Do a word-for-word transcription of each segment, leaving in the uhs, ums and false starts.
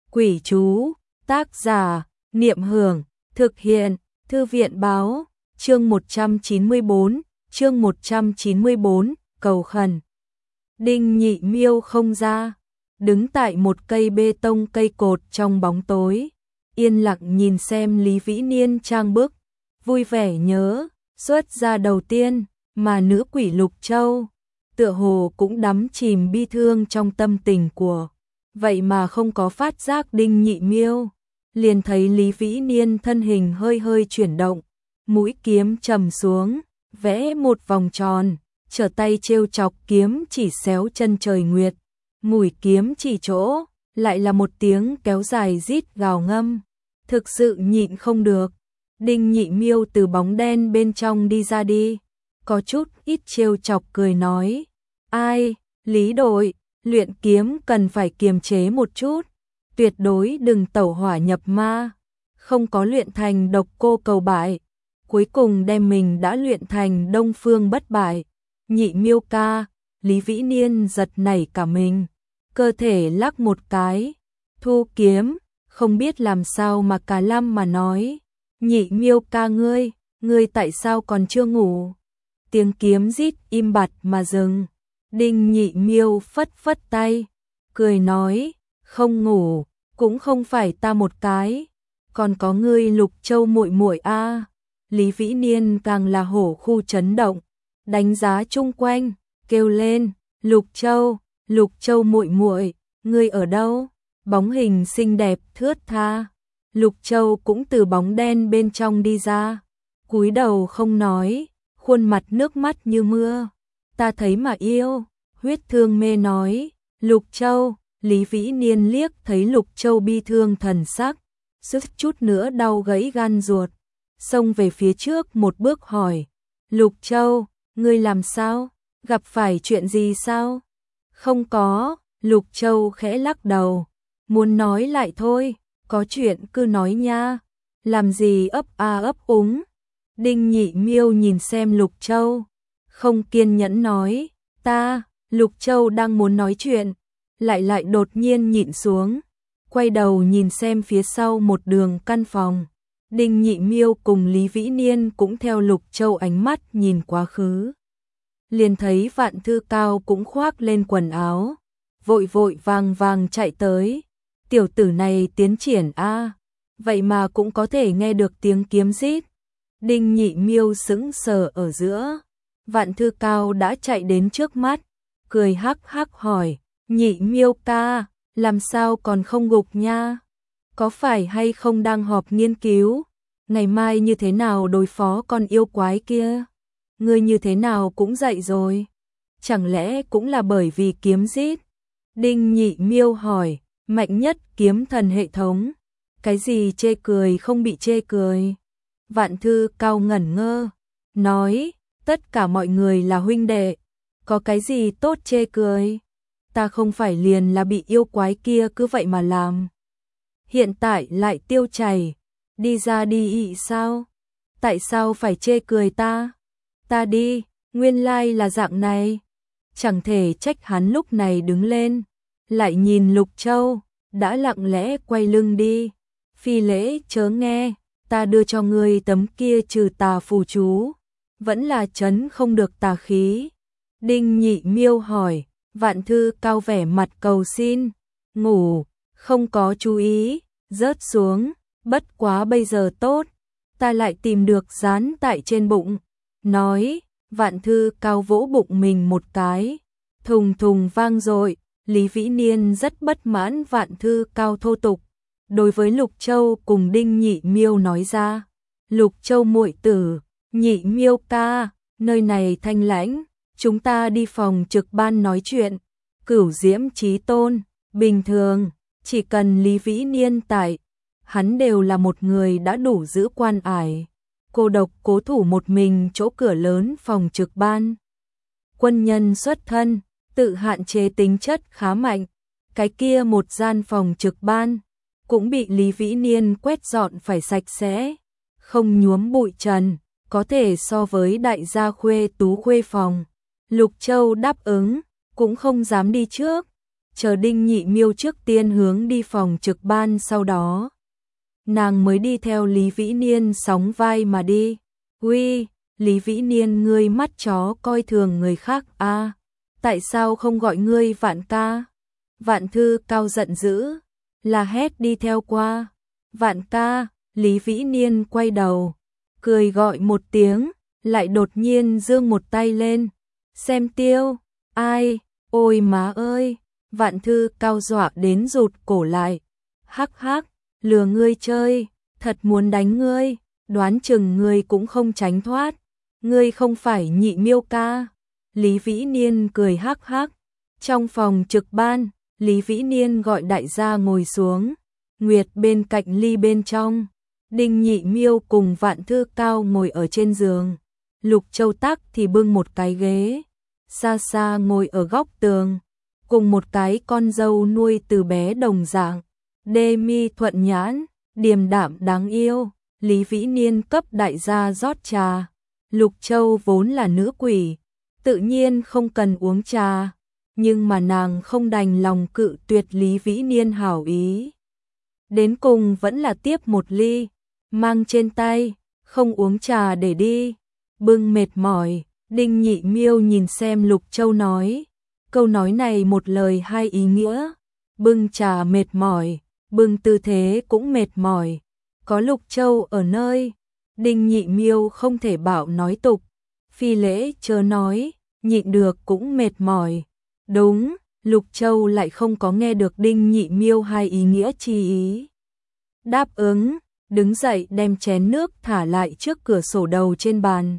Quỷ chú, tác giả, Niệm Hưởng, thực hiện, Thư viện báo, chương một trăm chín mươi bốn, chương một trăm chín mươi bốn, cầu khẩn. Đinh Nhị Miêu không ra, đứng tại một cây bê tông cây cột trong bóng tối, yên lặng nhìn xem Lý Vĩ Niên trang bức, vui vẻ nhớ, xuất ra đầu tiên, mà nữ quỷ Lục Châu, tựa hồ cũng đắm chìm bi thương trong tâm tình của, vậy mà không có phát giác Đinh Nhị Miêu, liền thấy Lý Vĩ Niên thân hình hơi hơi chuyển động, mũi kiếm trầm xuống, vẽ một vòng tròn, trở tay trêu chọc kiếm chỉ xéo chân trời nguyệt, mũi kiếm chỉ chỗ, lại là một tiếng kéo dài rít gào ngâm, thực sự nhịn không được. Đinh Nhị Miêu từ bóng đen bên trong đi ra đi, có chút ít trêu chọc cười nói, ai, Lý đội, luyện kiếm cần phải kiềm chế một chút, tuyệt đối đừng tẩu hỏa nhập ma, không có luyện thành độc cô cầu bại, cuối cùng đem mình đã luyện thành đông phương bất bại. Nhị Miêu ca, Lý Vĩ Niên giật nảy cả mình, cơ thể lắc một cái, thu kiếm, không biết làm sao mà cả lâm mà nói, Nhị Miêu ca ngươi, ngươi tại sao còn chưa ngủ? Tiếng kiếm rít im bặt mà dừng. Đinh Nhị Miêu phất phất tay, cười nói, không ngủ, cũng không phải ta một cái, còn có ngươi Lục Châu muội muội a. Lý Vĩ Niên càng là hổ khu chấn động, đánh giá chung quanh, kêu lên, Lục Châu, Lục Châu muội muội, ngươi ở đâu? Bóng hình xinh đẹp thướt tha. Lục Châu cũng từ bóng đen bên trong đi ra, cúi đầu không nói, khuôn mặt nước mắt như mưa. Ta thấy mà yêu, huyết thương mê nói, Lục Châu, Lý Vĩ Niên liếc thấy Lục Châu bi thương thần sắc, suýt chút nữa đau gãy gan ruột, xông về phía trước một bước hỏi, Lục Châu, ngươi làm sao, gặp phải chuyện gì sao? Không có, Lục Châu khẽ lắc đầu, muốn nói lại thôi, có chuyện cứ nói nha, làm gì ấp a ấp úng. Đinh Nhị Miêu nhìn xem Lục Châu, không kiên nhẫn nói, ta, Lục Châu đang muốn nói chuyện, lại lại đột nhiên nhịn xuống, quay đầu nhìn xem phía sau một đường căn phòng. Đinh Nhị Miêu cùng Lý Vĩ Niên cũng theo Lục Châu ánh mắt nhìn quá khứ. Liền thấy Vạn Thư Cao cũng khoác lên quần áo, vội vội vàng vàng chạy tới. Tiểu tử này tiến triển a, vậy mà cũng có thể nghe được tiếng kiếm rít. Đinh Nhị Miêu sững sờ ở giữa, Vạn Thư Cao đã chạy đến trước mắt, cười hắc hắc hỏi, Nhị Miêu ca, làm sao còn không gục nha? Có phải hay không đang họp nghiên cứu, ngày mai như thế nào đối phó con yêu quái kia? Ngươi như thế nào cũng dậy rồi, chẳng lẽ cũng là bởi vì kiếm rít? Đinh Nhị Miêu hỏi, mạnh nhất kiếm thần hệ thống, cái gì chê cười không bị chê cười? Vạn Thư Cao ngẩn ngơ, nói, tất cả mọi người là huynh đệ, có cái gì tốt chê cười? Ta không phải liền là bị yêu quái kia cứ vậy mà làm. Hiện tại lại tiêu chảy, đi ra đi ị sao? Tại sao phải chê cười ta? Ta đi, nguyên lai là dạng này. Chẳng thể trách hắn lúc này đứng lên, lại nhìn Lục Châu, đã lặng lẽ quay lưng đi. Phi lễ chớ nghe, ta đưa cho ngươi tấm kia trừ tà phù chú, vẫn là trấn không được tà khí. Đinh Nhị Miêu hỏi, Vạn Thư Cao vẻ mặt cầu xin, ngủ, không có chú ý, rớt xuống, bất quá bây giờ tốt, ta lại tìm được dán tại trên bụng. Nói, Vạn Thư Cao vỗ bụng mình một cái, thùng thùng vang dội. Lý Vĩ Niên rất bất mãn Vạn Thư Cao thô tục. Đối với Lục Châu cùng Đinh Nhị Miêu nói ra, Lục Châu muội tử, Nhị Miêu ca, nơi này thanh lãnh, chúng ta đi phòng trực ban nói chuyện. Cửu Diễm Chí Tôn, bình thường, chỉ cần Lý Vĩ Niên tại, hắn đều là một người đã đủ giữ quan ải. Cô độc cố thủ một mình chỗ cửa lớn phòng trực ban. Quân nhân xuất thân, tự hạn chế tính chất khá mạnh, cái kia một gian phòng trực ban cũng bị Lý Vĩ Niên quét dọn phải sạch sẽ, không nhuốm bụi trần, có thể so với đại gia khuê tú khuê phòng. Lục Châu đáp ứng, cũng không dám đi trước, chờ Đinh Nhị Miêu trước tiên hướng đi phòng trực ban, sau đó nàng mới đi theo Lý Vĩ Niên sóng vai mà đi. Uy, Lý Vĩ Niên, ngươi mắt chó coi thường người khác a, à, tại sao không gọi ngươi Vạn ca? Vạn Thư Cao giận dữ, là hét đi theo qua. Vạn ca, Lý Vĩ Niên quay đầu, cười gọi một tiếng, lại đột nhiên giương một tay lên. Xem tiêu, ai, ôi má ơi, Vạn Thư Cao dọa đến rụt cổ lại. Hắc hắc, lừa ngươi chơi, thật muốn đánh ngươi, đoán chừng ngươi cũng không tránh thoát. Ngươi không phải Nhị Miêu ca. Lý Vĩ Niên cười hắc hắc. Trong phòng trực ban, Lý Vĩ Niên gọi đại gia ngồi xuống. Nguyệt bên cạnh ly bên trong. Đinh Nhị Miêu cùng Vạn Thư Cao ngồi ở trên giường. Lục Châu Tắc thì bưng một cái ghế, xa xa ngồi ở góc tường, cùng một cái con dâu nuôi từ bé đồng dạng. Đê mi thuận nhãn, điềm đạm đáng yêu. Lý Vĩ Niên cấp đại gia rót trà. Lục Châu vốn là nữ quỷ, tự nhiên không cần uống trà, nhưng mà nàng không đành lòng cự tuyệt Lý Vĩ Niên hảo ý. Đến cùng vẫn là tiếp một ly, mang trên tay, không uống trà để đi. Bưng mệt mỏi, Đinh Nhị Miêu nhìn xem Lục Châu nói, câu nói này một lời hai ý nghĩa. Bưng trà mệt mỏi, bưng tư thế cũng mệt mỏi. Có Lục Châu ở nơi, Đinh Nhị Miêu không thể bảo nói tục, phi lễ chớ nói, nhịn được cũng mệt mỏi. Đúng, Lục Châu lại không có nghe được Đinh Nhị Miêu hai ý nghĩa chi ý. Đáp ứng, đứng dậy đem chén nước thả lại trước cửa sổ đầu trên bàn.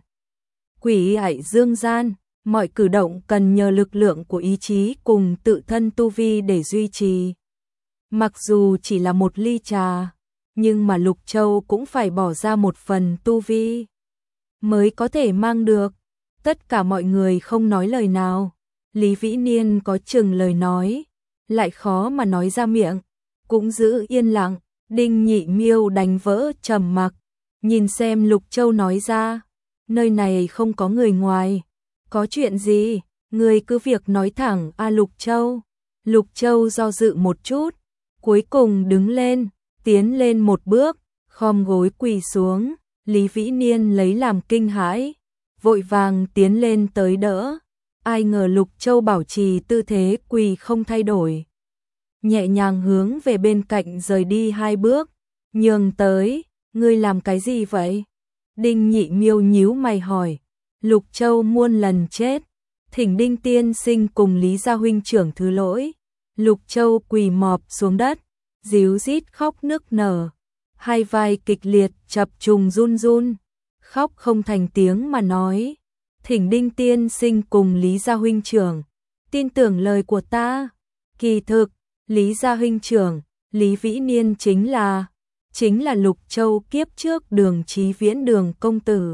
Quỷ ải dương gian, mọi cử động cần nhờ lực lượng của ý chí cùng tự thân tu vi để duy trì. Mặc dù chỉ là một ly trà, nhưng mà Lục Châu cũng phải bỏ ra một phần tu vi mới có thể mang được. Tất cả mọi người không nói lời nào. Lý Vĩ Niên có chừng lời nói, lại khó mà nói ra miệng, cũng giữ yên lặng. Đinh Nhị Miêu đánh vỡ trầm mặc, nhìn xem Lục Châu nói ra, nơi này không có người ngoài, có chuyện gì, người cứ việc nói thẳng a. Lục Châu. Lục Châu do dự một chút, cuối cùng đứng lên, tiến lên một bước, khom gối quỳ xuống. Lý Vĩ Niên lấy làm kinh hãi, vội vàng tiến lên tới đỡ. Ai ngờ Lục Châu bảo trì tư thế quỳ không thay đổi, nhẹ nhàng hướng về bên cạnh rời đi hai bước, nhường tới. Ngươi làm cái gì vậy? Đinh Nhị Miêu nhíu mày hỏi. Lục Châu muôn lần chết, thỉnh Đinh tiên sinh cùng Lý gia huynh trưởng thứ lỗi. Lục Châu quỳ mọp xuống đất, díu rít khóc nức nở, hai vai kịch liệt chập trùng run run, khóc không thành tiếng mà nói, thỉnh Đinh tiên sinh cùng Lý gia huynh trưởng tin tưởng lời của ta. Kỳ thực, Lý gia huynh trưởng, Lý Vĩ Niên chính là chính là Lục Châu kiếp trước Đường Chí Viễn Đường công tử.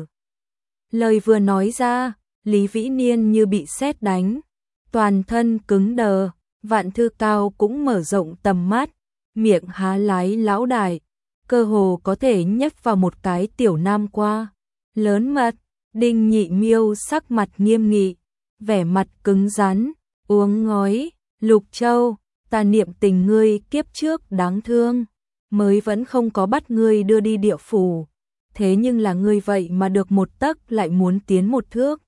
Lời vừa nói ra, Lý Vĩ Niên như bị sét đánh, toàn thân cứng đờ. Vạn Thư Cao cũng mở rộng tầm mắt, miệng há lái lão đại, cơ hồ có thể nhấc vào một cái tiểu nam qua. Lớn mật. Đinh Nhị Miêu sắc mặt nghiêm nghị, vẻ mặt cứng rắn, uống ngói. Lục Châu, ta niệm tình ngươi kiếp trước đáng thương, mới vẫn không có bắt ngươi đưa đi địa phủ. Thế nhưng là ngươi vậy mà được một tấc lại muốn tiến một thước.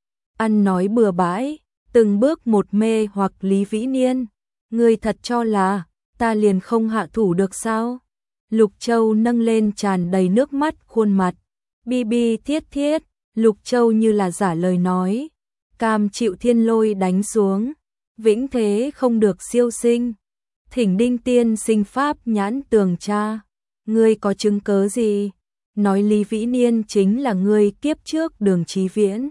Ăn nói bừa bãi, từng bước một mê hoặc Lý Vĩ Niên. Ngươi thật cho là ta liền không hạ thủ được sao? Lục Châu nâng lên tràn đầy nước mắt khuôn mặt, bi bi thiết thiết. Lục Châu như là giả lời nói, cam chịu thiên lôi đánh xuống, vĩnh thế không được siêu sinh. Thỉnh Đinh tiên sinh pháp nhãn tường tra, ngươi có chứng cớ gì? Nói Lý Vĩ Niên chính là ngươi kiếp trước Đường Chí Viễn.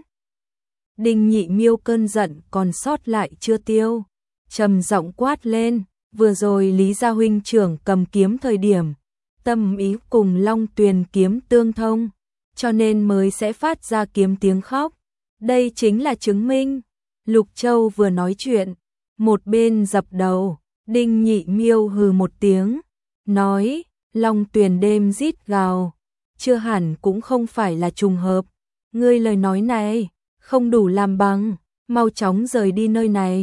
Đinh Nhị Miêu cơn giận còn sót lại chưa tiêu, trầm giọng quát lên, vừa rồi Lý gia huynh trưởng cầm kiếm thời điểm, tâm ý cùng Long Tuyền kiếm tương thông, cho nên mới sẽ phát ra kiếm tiếng khóc. Đây chính là chứng minh. Lục Châu vừa nói chuyện, một bên dập đầu. Đinh Nhị Miêu hừ một tiếng, nói, Long Tuyền đêm rít gào, chưa hẳn cũng không phải là trùng hợp. Ngươi lời nói này không đủ làm bằng, mau chóng rời đi nơi này.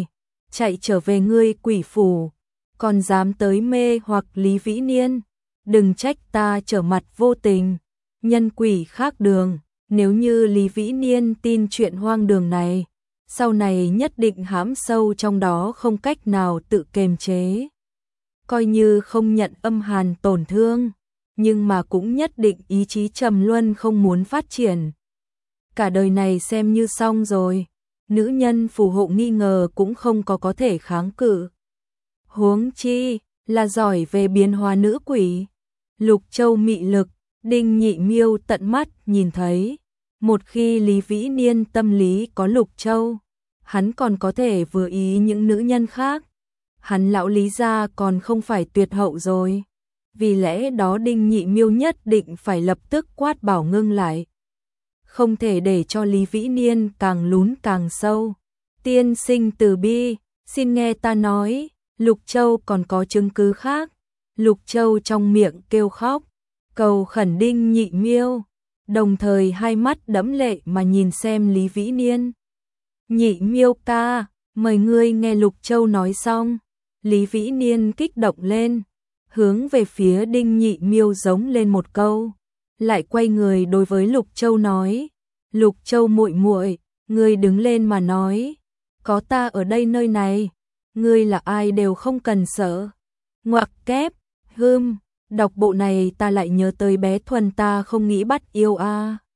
chạy trở về ngươi quỷ phủ, còn dám tới mê hoặc Lý Vĩ Niên, đừng trách ta trở mặt vô tình, nhân quỷ khác đường, nếu như Lý Vĩ Niên tin chuyện hoang đường này, sau này nhất định hãm sâu trong đó không cách nào tự kiềm chế. Coi như không nhận âm hàn tổn thương, nhưng mà cũng nhất định ý chí trầm luân không muốn phát triển. Cả đời này xem như xong rồi, nữ nhân phù hộ nghi ngờ cũng không có có thể kháng cự. Huống chi là giỏi về biến hóa nữ quỷ. Lục Châu mị lực, Đinh Nhị Miêu tận mắt nhìn thấy. Một khi Lý Vĩ Niên tâm lý có Lục Châu, hắn còn có thể vừa ý những nữ nhân khác. Hắn lão Lý gia còn không phải tuyệt hậu rồi. Vì lẽ đó Đinh Nhị Miêu nhất định phải lập tức quát bảo ngưng lại. Không thể để cho Lý Vĩ Niên càng lún càng sâu. Tiên sinh từ bi, xin nghe ta nói, Lục Châu còn có chứng cứ khác. Lục Châu trong miệng kêu khóc, cầu khẩn Đinh Nhị Miêu, đồng thời hai mắt đẫm lệ mà nhìn xem Lý Vĩ Niên. Nhị Miêu ca, mời ngươi nghe Lục Châu nói xong. Lý Vĩ Niên kích động lên, hướng về phía Đinh Nhị Miêu giống lên một câu, lại quay người đối với Lục Châu nói: "Lục Châu muội muội, ngươi đứng lên mà nói, có ta ở đây nơi này, ngươi là ai đều không cần sợ." Ngoặc kép, hưm, đọc bộ này ta lại nhớ tới bé Thuần ta không nghĩ bắt yêu a. À.